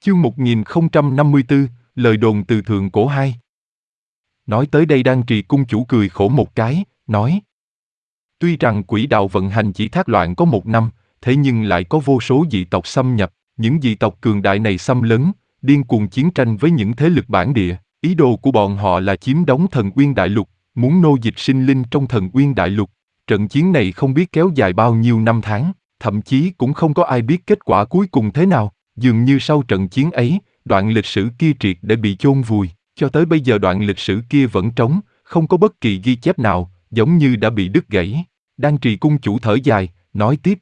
Chương 1054, lời đồn từ thượng cổ 2. Nói tới đây Đan Trì cung chủ cười khổ một cái, nói: Tuy rằng quỹ đạo vận hành chỉ thác loạn có 1 năm, thế nhưng lại có vô số dị tộc xâm nhập, những dị tộc cường đại này xâm lấn, điên cuồng chiến tranh với những thế lực bản địa, ý đồ của bọn họ là chiếm đóng Thần Uyên Đại Lục, muốn nô dịch sinh linh trong Thần Uyên Đại Lục. Trận chiến này không biết kéo dài bao nhiêu năm tháng, thậm chí cũng không có ai biết kết quả cuối cùng thế nào. Dường như sau trận chiến ấy, đoạn lịch sử kia triệt để bị chôn vùi, cho tới bây giờ đoạn lịch sử kia vẫn trống, không có bất kỳ ghi chép nào, giống như đã bị đứt gãy. Đan Trì cung chủ thở dài, nói tiếp: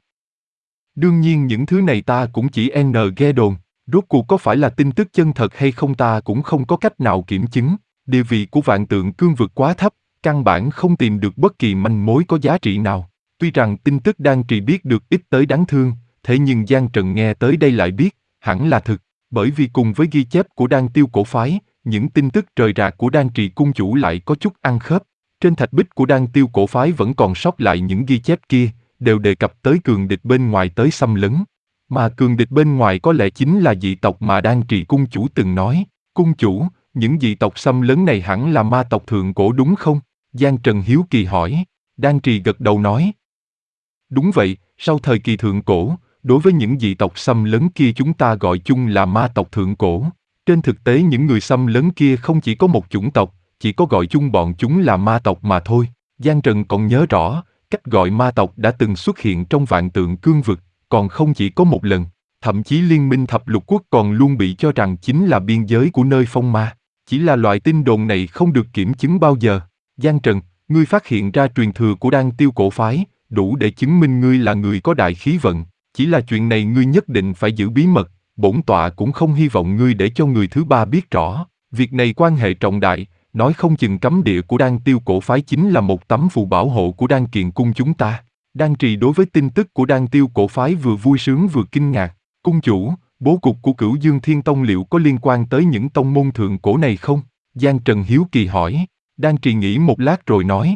Đương nhiên những thứ này ta cũng chỉ nghe đồn, rốt cuộc có phải là tin tức chân thật hay không ta cũng không có cách nào kiểm chứng. Địa vị của Vạn Tượng Cương vực quá thấp, căn bản không tìm được bất kỳ manh mối có giá trị nào. Tuy rằng tin tức Đan Trì biết được ít tới đáng thương, thế nhưng Giang Trần nghe tới đây lại biết, hẳn là thực, bởi vì cùng với ghi chép của Đan Tiêu cổ phái, những tin tức rời rạc của Đan Trì cung chủ lại có chút ăn khớp. Trên thạch bích của Đan Tiêu cổ phái vẫn còn sót lại những ghi chép kia, đều đề cập tới cường địch bên ngoài tới xâm lấn. Mà cường địch bên ngoài có lẽ chính là dị tộc mà Đan Trì cung chủ từng nói. Cung chủ, những dị tộc xâm lấn này hẳn là ma tộc thượng cổ đúng không? Giang Trần hiếu kỳ hỏi. Đan Trì gật đầu nói: Đúng vậy, sau thời kỳ thượng cổ, đối với những dị tộc xâm lấn kia chúng ta gọi chung là ma tộc thượng cổ. Trên thực tế những người xâm lấn kia không chỉ có một chủng tộc, chỉ có gọi chung bọn chúng là ma tộc mà thôi. Giang Trần còn nhớ rõ, cách gọi ma tộc đã từng xuất hiện trong Vạn Tượng Cương vực, còn không chỉ có một lần. Thậm chí Liên minh Thập Lục Quốc còn luôn bị cho rằng chính là biên giới của nơi phong ma. Chỉ là loại tin đồn này không được kiểm chứng bao giờ. Giang Trần, ngươi phát hiện ra truyền thừa của Đan Tiêu cổ phái, đủ để chứng minh ngươi là người có đại khí vận. Chỉ là chuyện này ngươi nhất định phải giữ bí mật, bổn tọa cũng không hy vọng ngươi để cho người thứ ba biết rõ. Việc này quan hệ trọng đại, nói không chừng cấm địa của Đan Tiêu cổ phái chính là một tấm phù bảo hộ của Đan Kiền cung chúng ta. Đan Trì đối với tin tức của Đan Tiêu cổ phái vừa vui sướng vừa kinh ngạc. Cung chủ, bố cục của Cửu Dương Thiên Tông liệu có liên quan tới những tông môn thượng cổ này không? Giang Trần hiếu kỳ hỏi. Đan Trì nghĩ một lát rồi nói: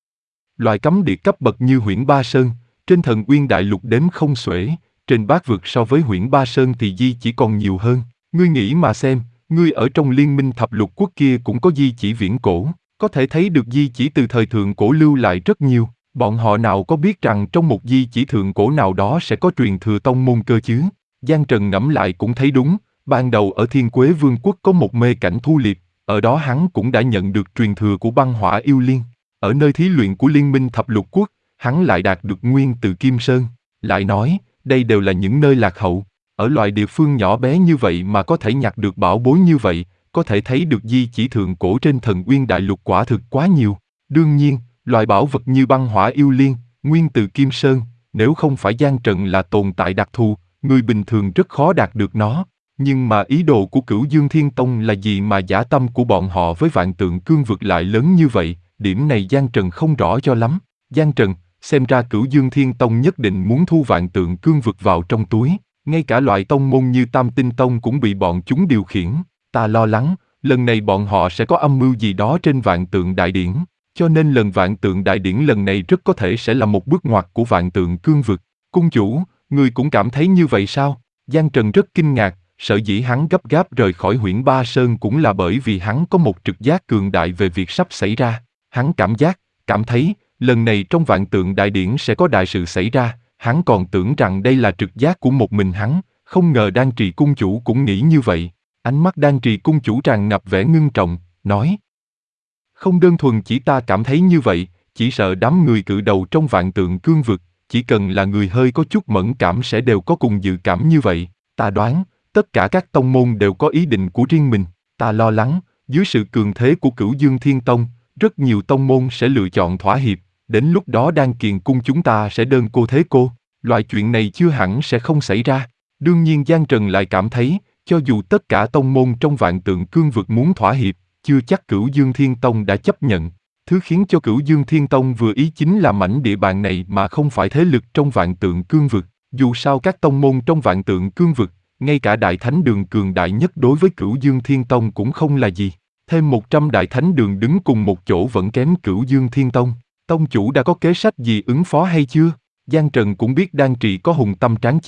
Loại cấm địa cấp bậc như Huyễn Ba Sơn, trên Thần Uyên Đại Lục đếm không xuể, trên bát vực so với Huyễn Ba Sơn thì di chỉ còn nhiều hơn. Ngươi nghĩ mà xem, ngươi ở trong Liên minh Thập Lục Quốc kia cũng có di chỉ viễn cổ, có thể thấy được di chỉ từ thời thượng cổ lưu lại rất nhiều. Bọn họ nào có biết rằng trong một di chỉ thượng cổ nào đó sẽ có truyền thừa tông môn cơ chứ? Giang Trần ngẫm lại cũng thấy đúng, ban đầu ở Thiên Quế Vương quốc có một mê cảnh Thu Liệp, ở đó hắn cũng đã nhận được truyền thừa của băng hỏa yêu liên. Ở nơi thí luyện của Liên minh Thập Lục Quốc, hắn lại đạt được nguyên từ Kim Sơn. Lại nói, đây đều là những nơi lạc hậu, ở loại địa phương nhỏ bé như vậy mà có thể nhặt được bảo bối như vậy, có thể thấy được di chỉ thượng cổ trên Thần Uyên Đại Lục quả thực quá nhiều. Đương nhiên, loại bảo vật như băng hỏa yêu liên, nguyên từ Kim Sơn, nếu không phải Giang Trần là tồn tại đặc thù, người bình thường rất khó đạt được nó. Nhưng mà ý đồ của Cửu Dương Thiên Tông là gì mà dã tâm của bọn họ với Vạn Tượng Cương vực lại lớn như vậy? Điểm này Giang Trần không rõ cho lắm. Giang Trần, xem ra Cửu Dương Thiên Tông nhất định muốn thu Vạn Tượng Cương vực vào trong túi. Ngay cả loại tông môn như Tam Tinh Tông cũng bị bọn chúng điều khiển. Ta lo lắng, lần này bọn họ sẽ có âm mưu gì đó trên Vạn Tượng Đại Điển. Cho nên lần Vạn Tượng Đại Điển lần này rất có thể sẽ là một bước ngoặt của Vạn Tượng Cương vực. Cung chủ, người cũng cảm thấy như vậy sao? Giang Trần rất kinh ngạc, sở dĩ hắn gấp gáp rời khỏi Huyễn Ba Sơn cũng là bởi vì hắn có một trực giác cường đại về việc sắp xảy ra. Hắn cảm thấy, lần này trong Vạn Tượng Đại Điển sẽ có đại sự xảy ra. Hắn còn tưởng rằng đây là trực giác của một mình hắn, không ngờ Đan Trì cung chủ cũng nghĩ như vậy. Ánh mắt Đan Trì cung chủ tràn ngập vẻ ngưng trọng, nói: Không đơn thuần chỉ ta cảm thấy như vậy, chỉ sợ đám người cự đầu trong Vạn Tượng Cương vực, chỉ cần là người hơi có chút mẫn cảm sẽ đều có cùng dự cảm như vậy. Ta đoán, tất cả các tông môn đều có ý định của riêng mình. Ta lo lắng, dưới sự cường thế của Cửu Dương Thiên Tông, rất nhiều tông môn sẽ lựa chọn thỏa hiệp, đến lúc đó Đan Kiền cung chúng ta sẽ đơn cô thế cô. Loại chuyện này chưa hẳn sẽ không xảy ra. Đương nhiên Giang Trần lại cảm thấy, cho dù tất cả tông môn trong Vạn Tượng Cương vực muốn thỏa hiệp, chưa chắc Cửu Dương Thiên Tông đã chấp nhận. Thứ khiến cho Cửu Dương Thiên Tông vừa ý chính là mảnh địa bàn này mà không phải thế lực trong Vạn Tượng Cương vực. Dù sao các tông môn trong Vạn Tượng Cương vực, ngay cả Đại Thánh Đường cường đại nhất đối với Cửu Dương Thiên Tông cũng không là gì. Thêm 100 Đại Thánh Đường đứng cùng một chỗ vẫn kém Cửu Dương Thiên Tông. Tông chủ đã có kế sách gì ứng phó hay chưa? Giang Trần cũng biết Đan Trì có hùng tâm tráng chí,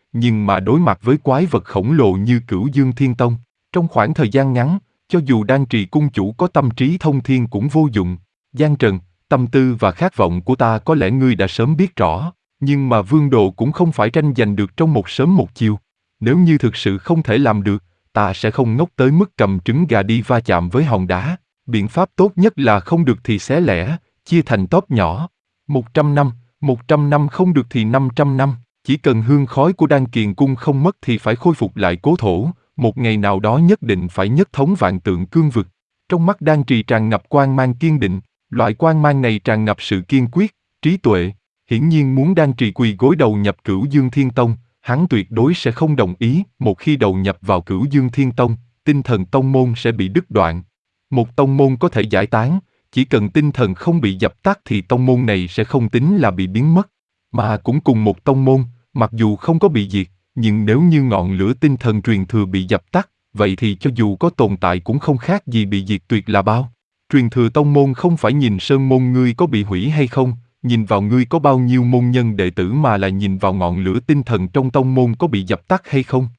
nhưng mà đối mặt với quái vật khổng lồ như Cửu Dương Thiên Tông, trong khoảng thời gian ngắn, cho dù đan trì cung chủ có tâm trí thông thiên cũng vô dụng. Giang Trần, tâm tư và khát vọng của ta có lẽ ngươi đã sớm biết rõ, nhưng mà vương đồ cũng không phải tranh giành được trong một sớm một chiều. Nếu như thực sự không thể làm được, ta sẽ không ngốc tới mức cầm trứng gà đi va chạm với hòn đá. Biện pháp tốt nhất là không được thì xé lẻ, chia thành tóp nhỏ. 100 năm không được thì 500 năm, chỉ cần hương khói của đan kiền cung không mất thì phải khôi phục lại cố thổ, một ngày nào đó nhất định phải nhất thống vạn tượng cương vực. Trong mắt đan trì tràn ngập quang mang kiên định, loại quang mang này tràn ngập sự kiên quyết, trí tuệ. Hiển nhiên muốn đan trì quỳ gối đầu nhập Cửu Dương Thiên Tông, hắn tuyệt đối sẽ không đồng ý. Một khi đầu nhập vào Cửu Dương Thiên Tông, tinh thần tông môn sẽ bị đứt đoạn. Một tông môn có thể giải tán, chỉ cần tinh thần không bị dập tắt thì tông môn này sẽ không tính là bị biến mất. Mà cũng cùng một tông môn, mặc dù không có bị diệt, nhưng nếu như ngọn lửa tinh thần truyền thừa bị dập tắt, vậy thì cho dù có tồn tại cũng không khác gì bị diệt tuyệt là bao. Truyền thừa tông môn không phải nhìn sơn môn ngươi có bị hủy hay không, nhìn vào ngươi có bao nhiêu môn nhân đệ tử mà là nhìn vào ngọn lửa tinh thần trong tông môn có bị dập tắt hay không.